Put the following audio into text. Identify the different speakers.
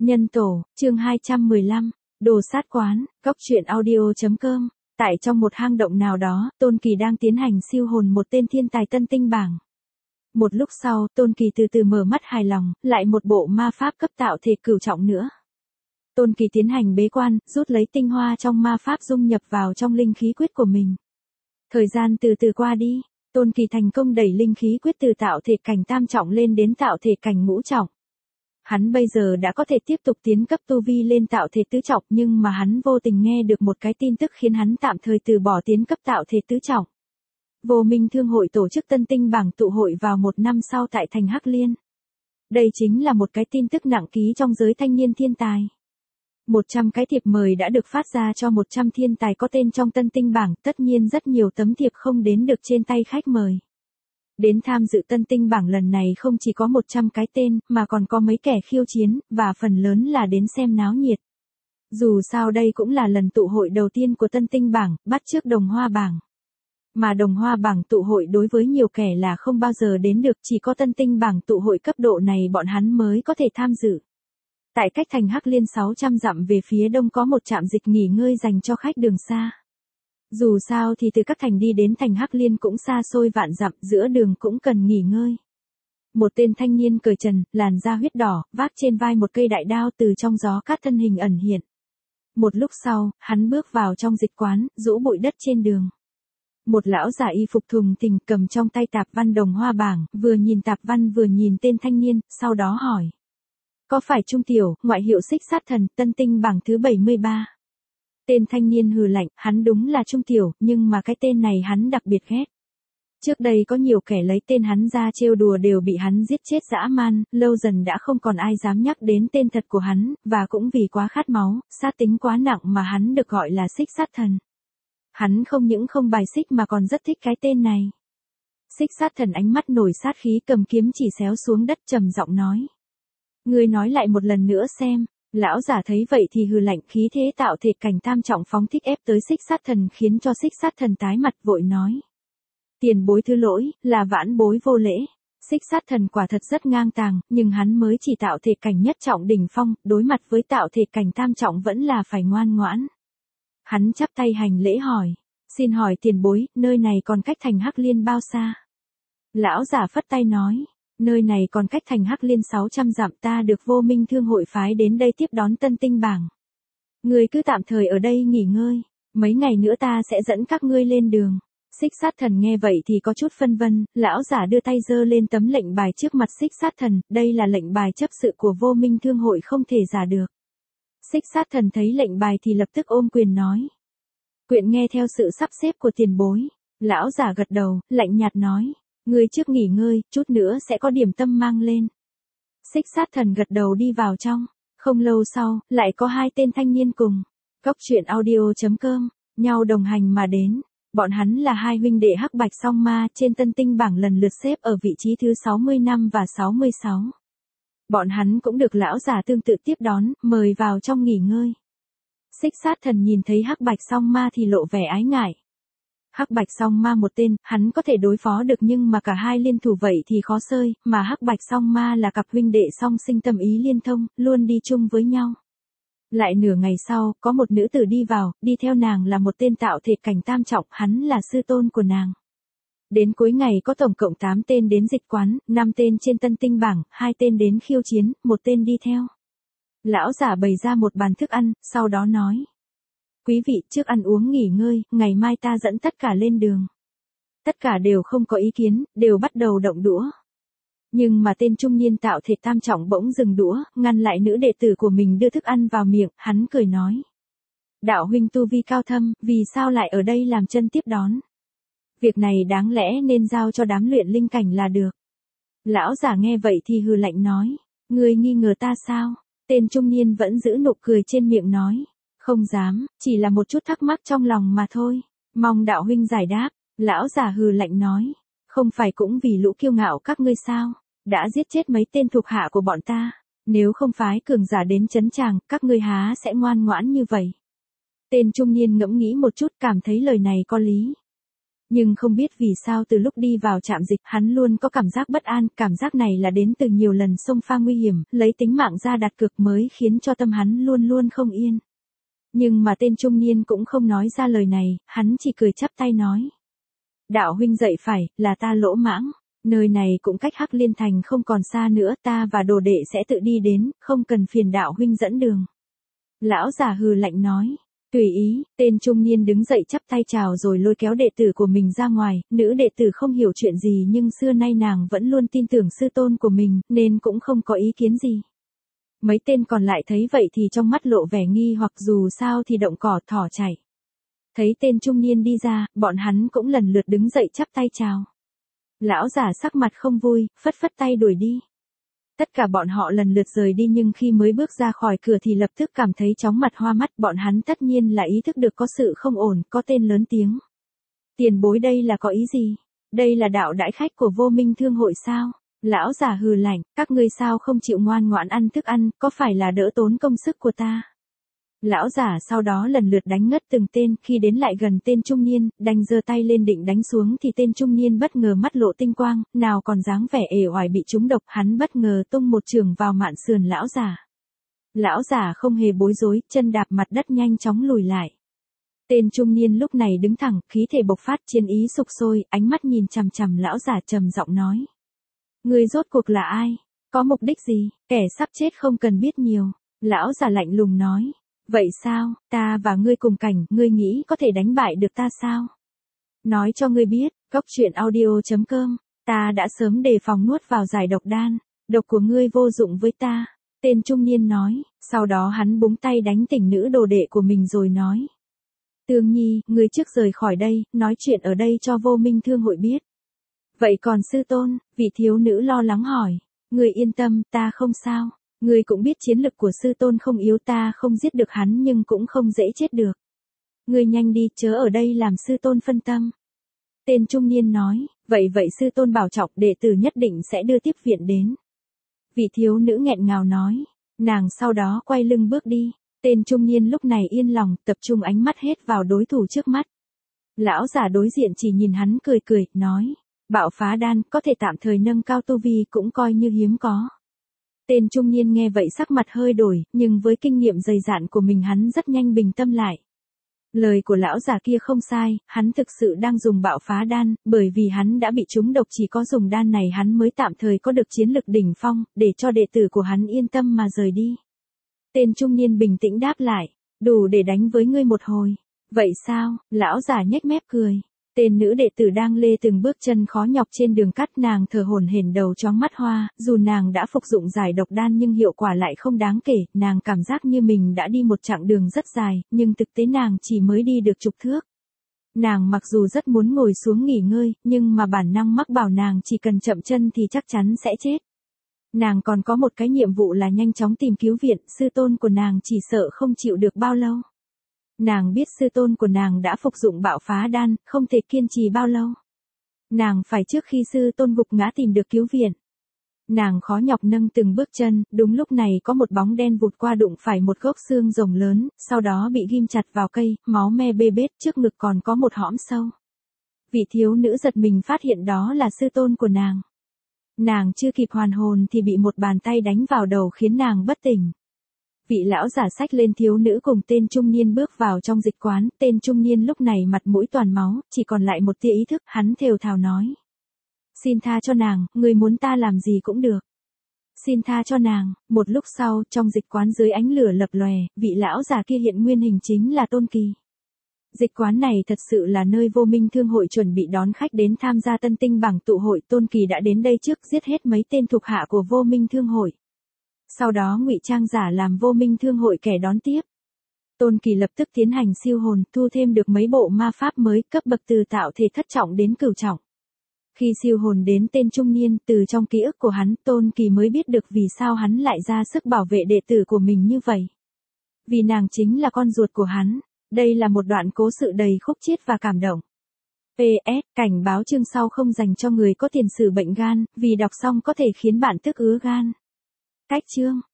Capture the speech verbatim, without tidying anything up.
Speaker 1: Nhân tổ, chương hai trăm mười lăm, đồ sát quán, góc truyện audio.com. Tại trong một hang động nào đó, Tôn Kỳ đang tiến hành siêu hồn một tên thiên tài tân tinh bảng. Một lúc sau, Tôn Kỳ từ từ mở mắt hài lòng, lại một bộ ma pháp cấp tạo thể cửu trọng nữa. Tôn Kỳ tiến hành bế quan, rút lấy tinh hoa trong ma pháp dung nhập vào trong linh khí quyết của mình. Thời gian từ từ qua đi, Tôn Kỳ thành công đẩy linh khí quyết từ tạo thể cảnh tam trọng lên đến tạo thể cảnh ngũ trọng. Hắn bây giờ đã có thể tiếp tục tiến cấp tu vi lên tạo thể tứ trọng, nhưng mà hắn vô tình nghe được một cái tin tức khiến hắn tạm thời từ bỏ tiến cấp tạo thể tứ trọng. Vô Minh Thương hội tổ chức tân tinh bảng tụ hội vào một năm sau tại thành Hắc Liên. Đây chính là một cái tin tức nặng ký trong giới thanh niên thiên tài. một trăm cái thiệp mời đã được phát ra cho một trăm thiên tài có tên trong tân tinh bảng, tất nhiên rất nhiều tấm thiệp không đến được trên tay khách mời. Đến tham dự tân tinh bảng lần này không chỉ có một trăm cái tên, mà còn có mấy kẻ khiêu chiến, và phần lớn là đến xem náo nhiệt. Dù sao đây cũng là lần tụ hội đầu tiên của tân tinh bảng, bắt chước đồng hoa bảng. Mà đồng hoa bảng tụ hội đối với nhiều kẻ là không bao giờ đến được, chỉ có tân tinh bảng tụ hội cấp độ này bọn hắn mới có thể tham dự. Tại cách thành Hắc Liên sáu trăm dặm về phía đông có một trạm dịch nghỉ ngơi dành cho khách đường xa. Dù sao thì từ các thành đi đến thành Hắc Liên cũng xa xôi vạn dặm, giữa đường cũng cần nghỉ ngơi. Một tên thanh niên cởi trần, làn da huyết đỏ, vác trên vai một cây đại đao từ trong gió cát thân hình ẩn hiện. Một lúc sau, hắn bước vào trong dịch quán, rũ bụi đất trên đường. Một lão già y phục thùng thình cầm trong tay tạp văn đồng hoa bảng, vừa nhìn tạp văn vừa nhìn tên thanh niên, sau đó hỏi. Có phải Trung Tiểu, ngoại hiệu Xích Sát Thần, tân tinh bảng thứ bảy mươi ba? Tên thanh niên hừ lạnh, hắn đúng là Trung Tiểu, nhưng mà cái tên này hắn đặc biệt ghét. Trước đây có nhiều kẻ lấy tên hắn ra trêu đùa đều bị hắn giết chết dã man, lâu dần đã không còn ai dám nhắc đến tên thật của hắn, và cũng vì quá khát máu, sát tính quá nặng mà hắn được gọi là Xích Sát Thần. Hắn không những không bài xích mà còn rất thích cái tên này. Xích Sát Thần ánh mắt nổi sát khí cầm kiếm chỉ xéo xuống đất trầm giọng nói. Ngươi nói lại một lần nữa xem. Lão giả thấy vậy thì hừ lạnh, khí thế tạo thể cảnh tam trọng phóng thích ép tới Xích Sát Thần khiến cho Xích Sát Thần tái mặt vội nói. Tiền bối thứ lỗi, là vãn bối vô lễ. Xích Sát Thần quả thật rất ngang tàng, nhưng hắn mới chỉ tạo thể cảnh nhất trọng đỉnh phong, đối mặt với tạo thể cảnh tam trọng vẫn là phải ngoan ngoãn. Hắn chắp tay hành lễ hỏi. Xin hỏi tiền bối, nơi này còn cách thành Hắc Liên bao xa? Lão giả phất tay nói. Nơi này còn cách thành Hắc Liên sáu trăm dặm, ta được Vô Minh Thương hội phái đến đây tiếp đón tân tinh bảng. Ngươi cứ tạm thời ở đây nghỉ ngơi, mấy ngày nữa ta sẽ dẫn các ngươi lên đường. Xích Sát Thần nghe vậy thì có chút phân vân, lão giả đưa tay giơ lên tấm lệnh bài trước mặt Xích Sát Thần, đây là lệnh bài chấp sự của Vô Minh Thương hội không thể giả được. Xích Sát Thần thấy lệnh bài thì lập tức ôm quyền nói. Quyện nghe theo sự sắp xếp của tiền bối. Lão giả gật đầu, lạnh nhạt nói. Ngươi trước nghỉ ngơi, chút nữa sẽ có điểm tâm mang lên. Xích Sát Thần gật đầu đi vào trong. Không lâu sau, lại có hai tên thanh niên cùng. Góc truyện audio.com, nhau đồng hành mà đến. Bọn hắn là hai huynh đệ Hắc Bạch Song Ma trên tân tinh bảng lần lượt xếp ở vị trí thứ sáu mươi lăm và sáu mươi sáu. Bọn hắn cũng được lão giả tương tự tiếp đón, mời vào trong nghỉ ngơi. Xích Sát Thần nhìn thấy Hắc Bạch Song Ma thì lộ vẻ ái ngại. Hắc Bạch Song Ma một tên, hắn có thể đối phó được nhưng mà cả hai liên thủ vậy thì khó xơi, mà Hắc Bạch Song Ma là cặp huynh đệ song sinh tâm ý liên thông, luôn đi chung với nhau. Lại nửa ngày sau, có một nữ tử đi vào, đi theo nàng là một tên tạo thể cảnh tam trọng, hắn là sư tôn của nàng. Đến cuối ngày có tổng cộng tám tên đến dịch quán, năm tên trên tân tinh bảng, hai tên đến khiêu chiến, một tên đi theo. Lão giả bày ra một bàn thức ăn, sau đó nói. Quý vị, trước ăn uống nghỉ ngơi, ngày mai ta dẫn tất cả lên đường. Tất cả đều không có ý kiến, đều bắt đầu động đũa. Nhưng mà tên trung niên tạo thể tam trọng bỗng dừng đũa, ngăn lại nữ đệ tử của mình đưa thức ăn vào miệng, hắn cười nói. Đạo huynh tu vi cao thâm, vì sao lại ở đây làm chân tiếp đón? Việc này đáng lẽ nên giao cho đám luyện linh cảnh là được. Lão giả nghe vậy thì hừ lạnh nói. Ngươi nghi ngờ ta sao? Tên trung niên vẫn giữ nụ cười trên miệng nói. Không dám, chỉ là một chút thắc mắc trong lòng mà thôi. Mong đạo huynh giải đáp. Lão giả hừ lạnh nói. Không phải cũng vì lũ kiêu ngạo các ngươi sao? Đã giết chết mấy tên thuộc hạ của bọn ta. Nếu không phái cường giả đến trấn tràng, các ngươi há sẽ ngoan ngoãn như vậy. Tên trung niên ngẫm nghĩ một chút cảm thấy lời này có lý. Nhưng không biết vì sao từ lúc đi vào trạm dịch, hắn luôn có cảm giác bất an, cảm giác này là đến từ nhiều lần xông pha nguy hiểm, lấy tính mạng ra đặt cược mới khiến cho tâm hắn luôn luôn không yên. Nhưng mà tên trung niên cũng không nói ra lời này, hắn chỉ cười chắp tay nói. Đạo huynh dậy phải, là ta lỗ mãng, nơi này cũng cách Hắc Liên Thành không còn xa nữa, ta và đồ đệ sẽ tự đi đến, không cần phiền đạo huynh dẫn đường. Lão già hừ lạnh nói. Tùy ý, tên trung niên đứng dậy chắp tay chào rồi lôi kéo đệ tử của mình ra ngoài, nữ đệ tử không hiểu chuyện gì nhưng xưa nay nàng vẫn luôn tin tưởng sư tôn của mình, nên cũng không có ý kiến gì. Mấy tên còn lại thấy vậy thì trong mắt lộ vẻ nghi hoặc dù sao thì động cỏ thỏ chạy. Thấy tên trung niên đi ra, bọn hắn cũng lần lượt đứng dậy chắp tay chào. Lão giả sắc mặt không vui, phất phất tay đuổi đi. Tất cả bọn họ lần lượt rời đi nhưng khi mới bước ra khỏi cửa thì lập tức cảm thấy chóng mặt hoa mắt, bọn hắn tất nhiên là ý thức được có sự không ổn, có tên lớn tiếng. Tiền bối đây là có ý gì? Đây là đạo đãi khách của Vô Minh Thương hội sao? Lão giả hừ lạnh, các ngươi sao không chịu ngoan ngoãn ăn thức ăn, có phải là đỡ tốn công sức của ta? Lão giả sau đó lần lượt đánh ngất từng tên, khi đến lại gần tên trung niên, đành giơ tay lên định đánh xuống thì tên trung niên bất ngờ mắt lộ tinh quang, nào còn dáng vẻ ể oải bị trúng độc, hắn bất ngờ tung một chưởng vào mạn sườn lão giả. Lão giả không hề bối rối, chân đạp mặt đất nhanh chóng lùi lại. Tên trung niên lúc này đứng thẳng, khí thể bộc phát, chiến ý sục sôi, ánh mắt nhìn chằm chằm lão giả trầm giọng nói: "Ngươi rốt cuộc là ai? Có mục đích gì? Kẻ sắp chết không cần biết nhiều." Lão giả lạnh lùng nói: "Vậy sao, ta và ngươi cùng cảnh, ngươi nghĩ có thể đánh bại được ta sao? Nói cho ngươi biết, góc truyện audio chấm com, ta đã sớm đề phòng nuốt vào giải độc đan, độc của ngươi vô dụng với ta." Tên trung niên nói, sau đó hắn búng tay đánh tỉnh nữ đồ đệ của mình rồi nói: "Tương Nhi, ngươi trước rời khỏi đây, nói chuyện ở đây cho Vô Minh Thương hội biết." "Vậy còn sư tôn?" Vị thiếu nữ lo lắng hỏi. "Ngươi yên tâm, ta không sao. Ngươi cũng biết chiến lực của sư tôn không yếu, ta không giết được hắn nhưng cũng không dễ chết được. Ngươi nhanh đi, chớ ở đây làm sư tôn phân tâm." Tên trung niên nói, vậy vậy sư tôn bảo trọng, đệ tử nhất định sẽ đưa tiếp viện đến. Vị thiếu nữ nghẹn ngào nói, nàng sau đó quay lưng bước đi. Tên trung niên lúc này yên lòng, tập trung ánh mắt hết vào đối thủ trước mắt. Lão giả đối diện chỉ nhìn hắn cười cười, nói, bạo phá đan, có thể tạm thời nâng cao tu vi cũng coi như hiếm có. Tên trung niên nghe vậy sắc mặt hơi đổi, nhưng với kinh nghiệm dày dạn của mình hắn rất nhanh bình tâm lại. Lời của lão già kia không sai, hắn thực sự đang dùng bạo phá đan, bởi vì hắn đã bị trúng độc, chỉ có dùng đan này hắn mới tạm thời có được chiến lực đỉnh phong, để cho đệ tử của hắn yên tâm mà rời đi. Tên trung niên bình tĩnh đáp lại, đủ để đánh với ngươi một hồi. Vậy sao? Lão già nhếch mép cười. Tên nữ đệ tử đang lê từng bước chân khó nhọc trên đường cắt, nàng thở hổn hển đầu chóng mắt hoa, dù nàng đã phục dụng giải độc đan nhưng hiệu quả lại không đáng kể, nàng cảm giác như mình đã đi một chặng đường rất dài, nhưng thực tế nàng chỉ mới đi được chục thước. Nàng mặc dù rất muốn ngồi xuống nghỉ ngơi, nhưng mà bản năng mắc bảo nàng chỉ cần chậm chân thì chắc chắn sẽ chết. Nàng còn có một cái nhiệm vụ là nhanh chóng tìm cứu viện, sư tôn của nàng chỉ sợ không chịu được bao lâu. Nàng biết sư tôn của nàng đã phục dụng bạo phá đan, không thể kiên trì bao lâu. Nàng phải trước khi sư tôn gục ngã tìm được cứu viện. Nàng khó nhọc nâng từng bước chân, đúng lúc này có một bóng đen vụt qua đụng phải một gốc xương rồng lớn, sau đó bị ghim chặt vào cây, máu me bê bết, trước ngực còn có một hõm sâu. Vị thiếu nữ giật mình phát hiện đó là sư tôn của nàng. Nàng chưa kịp hoàn hồn thì bị một bàn tay đánh vào đầu khiến nàng bất tỉnh. Vị lão giả xách lên thiếu nữ cùng tên trung niên bước vào trong dịch quán, tên trung niên lúc này mặt mũi toàn máu, chỉ còn lại một tia ý thức, hắn thều thào nói. Xin tha cho nàng, người muốn ta làm gì cũng được. Xin tha cho nàng. Một lúc sau, trong dịch quán dưới ánh lửa lập lòe, vị lão già kia hiện nguyên hình chính là Tôn Kỳ. Dịch quán này thật sự là nơi Vô Minh Thương hội chuẩn bị đón khách đến tham gia tân tinh bảng tụ hội. Tôn Kỳ đã đến đây trước, giết hết mấy tên thuộc hạ của Vô Minh Thương hội. Sau đó ngụy trang giả làm Vô Minh Thương hội kẻ đón tiếp. Tôn Kỳ lập tức tiến hành siêu hồn, thu thêm được mấy bộ ma pháp mới, cấp bậc từ tạo thể thất trọng đến cửu trọng. Khi siêu hồn đến tên trung niên, từ trong ký ức của hắn, Tôn Kỳ mới biết được vì sao hắn lại ra sức bảo vệ đệ tử của mình như vậy. Vì nàng chính là con ruột của hắn. Đây là một đoạn cố sự đầy khúc chiết và cảm động. pê ét, cảnh báo chương sau không dành cho người có tiền sử bệnh gan, vì đọc xong có thể khiến bạn tức ứa gan. Cách chương